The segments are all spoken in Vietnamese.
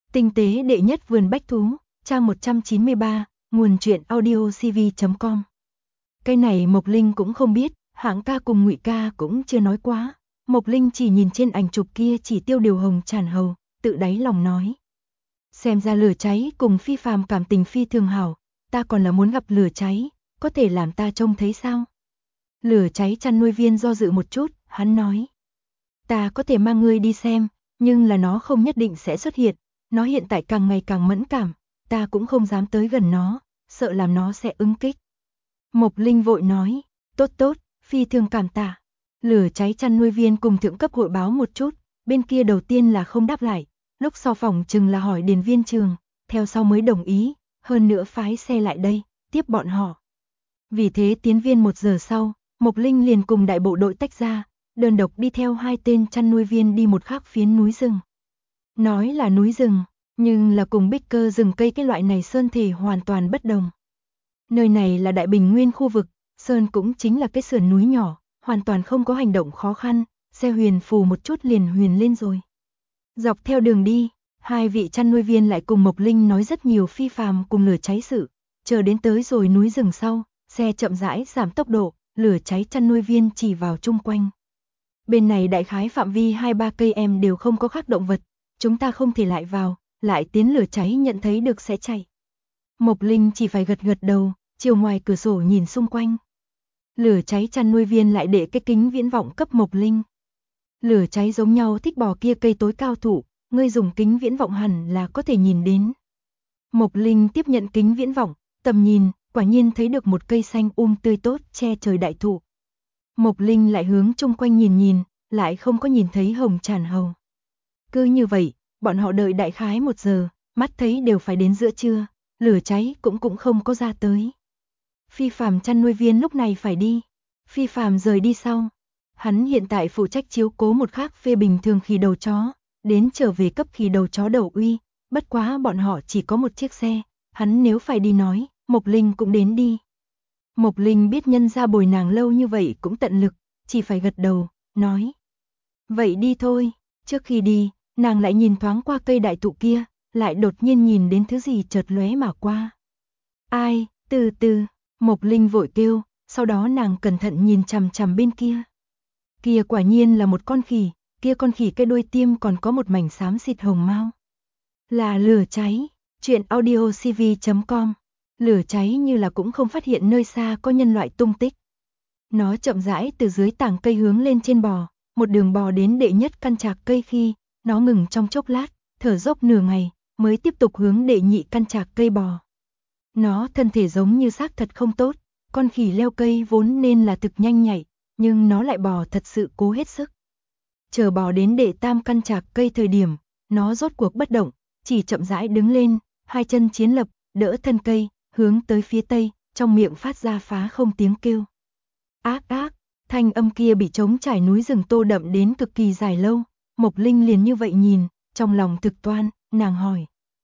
Tinh tế đệ nhất vườn bách thú, trang 193, nguồn truyện audiocv.com. Cái này Mộc Linh cũng không biết, Hạng ca cùng Ngụy ca cũng chưa nói quá. Mộc Linh chỉ nhìn trên ảnh chụp kia chỉ tiêu điều hồng tràn hầu, tự đáy lòng nói. Xem ra Lửa Cháy cùng Phi Phàm cảm tình phi thường hảo, ta còn là muốn gặp Lửa Cháy, có thể làm ta trông thấy sao? Lửa Cháy chăn nuôi viên do dự một chút, hắn nói. Ta có thể mang ngươi đi xem, nhưng là nó không nhất định sẽ xuất hiện, nó hiện tại càng ngày càng mẫn cảm, ta cũng không dám tới gần nó, sợ làm nó sẽ ứng kích. Mộc Linh vội nói, tốt tốt, phi thường cảm tạ. Lửa Cháy chăn nuôi viên cùng thượng cấp hội báo một chút, bên kia đầu tiên là không đáp lại, lúc sau phòng chừng là hỏi điền viên trường, theo sau mới đồng ý, hơn nữa phái xe lại đây, tiếp bọn họ. Vì thế tiến viên 1 giờ sau, Mộc Linh liền cùng đại bộ đội tách ra, đơn độc đi theo 2 tên chăn nuôi viên đi một khác phiến núi rừng. Nói là núi rừng, nhưng là cùng bích cơ rừng cây cái loại này sơn thể hoàn toàn bất đồng. Nơi này là Đại Bình Nguyên khu vực, sơn cũng chính là cái sườn núi nhỏ, hoàn toàn không có hành động khó khăn, xe huyền phù một chút liền huyền lên rồi. Dọc theo đường đi, 2 vị chăn nuôi viên lại cùng Mộc Linh nói rất nhiều Phi Phàm cùng Lửa Cháy sự, chờ đến tới rồi núi rừng sau, xe chậm rãi giảm tốc độ, Lửa Cháy chăn nuôi viên chỉ vào chung quanh. Bên này đại khái phạm vi 2-3 cây em đều không có khác động vật, chúng ta không thể lại vào, lại tiến Lửa Cháy nhận thấy được sẽ chạy. Mộc Linh chỉ phải gật gật đầu, chiều ngoài cửa sổ nhìn xung quanh. Lửa Cháy chăn nuôi viên lại để cái kính viễn vọng cấp Mộc Linh. Lửa Cháy giống nhau thích bò kia cây tối cao thụ, ngươi dùng kính viễn vọng hẳn là có thể nhìn đến. Mộc Linh tiếp nhận kính viễn vọng, tầm nhìn, quả nhiên thấy được một cây xanh tươi tốt che trời đại thụ. Mộc Linh lại hướng chung quanh nhìn nhìn, lại không có nhìn thấy hồng tràn hầu. Cứ như vậy, bọn họ đợi đại khái 1 giờ, mắt thấy đều phải đến giữa trưa, Lửa Cháy cũng không có ra tới. Phi Phàm chăn nuôi viên lúc này phải đi. Phi Phàm rời đi sau. Hắn hiện tại phụ trách chiếu cố một khác phê bình thường khỉ đầu chó, đến trở về cấp khỉ đầu chó đầu uy, bất quá bọn họ chỉ có một chiếc xe, hắn nếu phải đi nói, Mộc Linh cũng đến đi. Mộc Linh biết nhân ra bồi nàng lâu như vậy cũng tận lực, chỉ phải gật đầu, nói. Vậy đi thôi, trước khi đi, nàng lại nhìn thoáng qua cây đại thụ kia, lại đột nhiên nhìn đến thứ gì chợt lóe mà qua. Ai, từ từ, Mộc Linh vội kêu, sau đó nàng cẩn thận nhìn chằm chằm bên kia. Kia quả nhiên là một con khỉ, kia con khỉ cái đuôi tiêm còn có một mảnh xám xịt hồng mau. Là Lửa Cháy, truyện audiocv.com. Lửa Cháy như là cũng không phát hiện nơi xa có nhân loại tung tích. Nó chậm rãi từ dưới tảng cây hướng lên trên bò, một đường bò đến đệ nhất căn trạc cây khi, nó ngừng trong chốc lát, thở dốc nửa ngày, mới tiếp tục hướng đệ nhị căn trạc cây bò. Nó thân thể giống như xác thật không tốt, con khỉ leo cây vốn nên là thực nhanh nhạy, nhưng nó lại bò thật sự cố hết sức. Chờ bò đến đệ tam căn trạc cây thời điểm, nó rốt cuộc bất động, chỉ chậm rãi đứng lên, 2 chân chiến lập, đỡ thân cây, hướng tới phía tây, trong miệng phát ra phá không tiếng kêu. Ác ác, thanh âm kia bị trống trải núi rừng tô đậm đến cực kỳ dài lâu, Mộc Linh liền như vậy nhìn, trong lòng thực toan, nàng hỏi.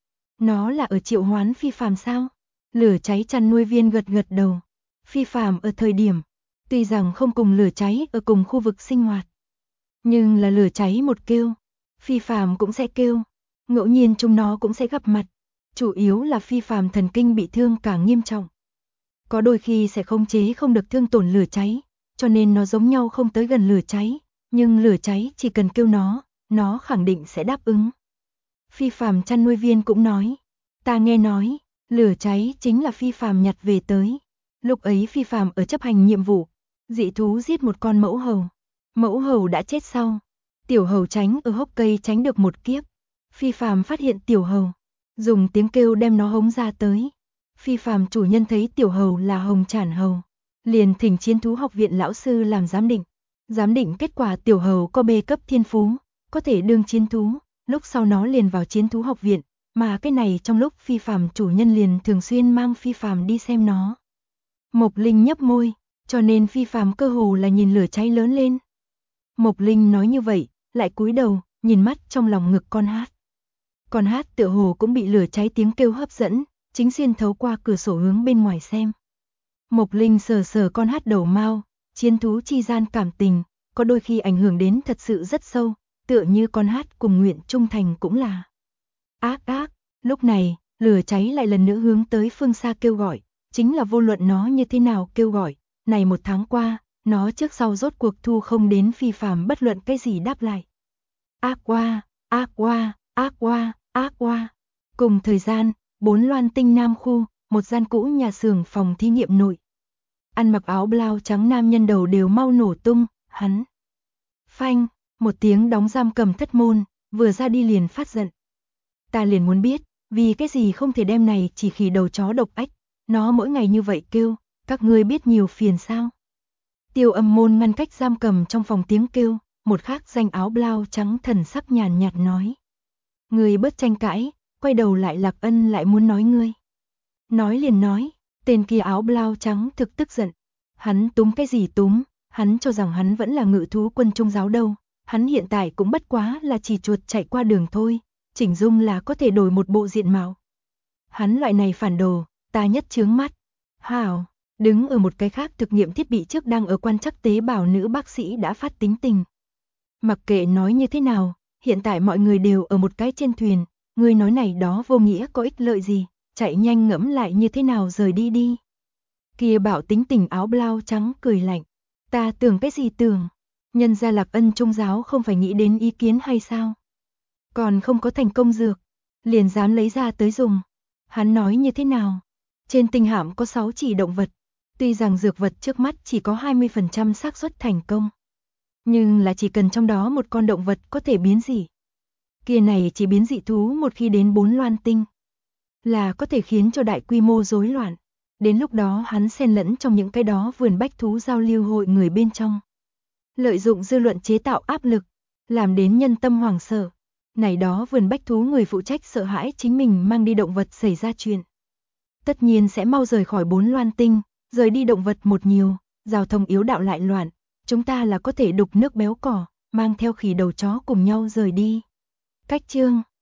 Nó là ở triệu hoán Phi Phàm sao? Lửa Cháy chăn nuôi viên gật gật đầu. Phi Phàm ở thời điểm, tuy rằng không cùng Lửa Cháy ở cùng khu vực sinh hoạt, nhưng là Lửa Cháy một kêu, Phi Phàm cũng sẽ kêu, ngẫu nhiên chúng nó cũng sẽ gặp mặt, chủ yếu là Phi Phàm thần kinh bị thương càng nghiêm trọng. Có đôi khi sẽ khống chế không được thương tổn Lửa Cháy, cho nên nó giống nhau không tới gần Lửa Cháy, nhưng Lửa Cháy chỉ cần kêu nó khẳng định sẽ đáp ứng. Phi Phàm chăn nuôi viên cũng nói, ta nghe nói, Lửa Cháy chính là Phi Phàm nhặt về tới. Lúc ấy Phi Phàm ở chấp hành nhiệm vụ, dị thú giết một con mẫu hầu. Mẫu hầu đã chết sau. Tiểu hầu tránh ở hốc cây tránh được một kiếp. Phi Phàm phát hiện tiểu hầu, dùng tiếng kêu đem nó hống ra tới. Phi Phàm chủ nhân thấy tiểu hầu là hồng trản hầu, liền thỉnh chiến thú học viện lão sư làm giám định. Giám định kết quả tiểu hầu có B cấp thiên phú, có thể đương chiến thú, lúc sau nó liền vào chiến thú học viện. Mà cái này trong lúc Phi Phàm chủ nhân liền thường xuyên mang Phi Phàm đi xem nó. Mộc Linh nhấp môi, cho nên Phi Phàm cơ hồ là nhìn Lửa Cháy lớn lên. Mộc Linh nói như vậy, lại cúi đầu, nhìn mắt trong lòng ngực con hát. Con hát tựa hồ cũng bị Lửa Cháy tiếng kêu hấp dẫn, chính xuyên thấu qua cửa sổ hướng bên ngoài xem. Mộc Linh sờ sờ con hát đầu mao, chiến thú chi gian cảm tình, có đôi khi ảnh hưởng đến thật sự rất sâu, tựa như con hát cùng nguyện trung thành cũng là. Ác ác. Lúc này, lửa cháy lại lần nữa hướng tới phương xa kêu gọi, chính là vô luận nó như thế nào kêu gọi, này 1 tháng qua, nó trước sau rốt cuộc thu không đến phi phàm bất luận cái gì đáp lại. Ác quá, ác quá, ác quá, ác quá. Cùng thời gian, 4 Loan Tinh Nam khu, một gian cũ nhà xưởng phòng thí nghiệm nội. Ăn mặc áo blau trắng nam nhân đầu đều mau nổ tung, hắn. Phanh, một tiếng đóng giam cầm thất môn, vừa ra đi liền phát giận. Ta liền muốn biết, vì cái gì không thể đem này chỉ khỉ đầu chó độc ách, nó mỗi ngày như vậy kêu, các ngươi biết nhiều phiền sao. Tiêu Âm Môn ngăn cách giam cầm trong phòng tiếng kêu, một khác danh áo blau trắng thần sắc nhàn nhạt nói. Ngươi bớt tranh cãi, quay đầu lại Lạc Ân lại muốn nói ngươi. Nói liền nói, tên kia áo blau trắng thực tức giận. Hắn túm cái gì túm, hắn cho rằng hắn vẫn là ngự thú quân trung giáo đâu, hắn hiện tại cũng bất quá là chỉ chuột chạy qua đường thôi, chỉnh dung là có thể đổi một bộ diện mạo. Hắn loại này phản đồ, ta nhất chướng mắt. Hảo, đứng ở một cái khác thực nghiệm thiết bị trước đang ở quan trắc tế bào nữ bác sĩ đã phát tính tình. Mặc kệ nói như thế nào, hiện tại mọi người đều ở một cái trên thuyền, người nói này đó vô nghĩa có ích lợi gì, chạy nhanh ngẫm lại như thế nào rời đi đi. Kia bảo tính tình áo blau trắng cười lạnh, ta tưởng cái gì tưởng, nhân gia Lạc Ân trung giáo không phải nghĩ đến ý kiến hay sao? Còn không có thành công dược, liền dám lấy ra tới dùng. Hắn nói như thế nào? Trên tinh hạm có 6 chỉ động vật, tuy rằng dược vật trước mắt chỉ có 20% xác suất thành công, nhưng là chỉ cần trong đó một con động vật có thể biến dị. Kia này chỉ biến dị thú một khi đến 4 Loan Tinh, là có thể khiến cho đại quy mô rối loạn. Đến lúc đó hắn xen lẫn trong những cái đó vườn bách thú giao lưu hội người bên trong. Lợi dụng dư luận chế tạo áp lực, làm đến nhân tâm hoảng sợ. Này đó vườn bách thú người phụ trách sợ hãi chính mình mang đi động vật xảy ra chuyện. Tất nhiên sẽ mau rời khỏi 4 Loan Tinh, rời đi động vật một nhiều, giao thông yếu đạo lại loạn. Chúng ta là có thể đục nước béo cỏ, mang theo khỉ đầu chó cùng nhau rời đi. Cách chương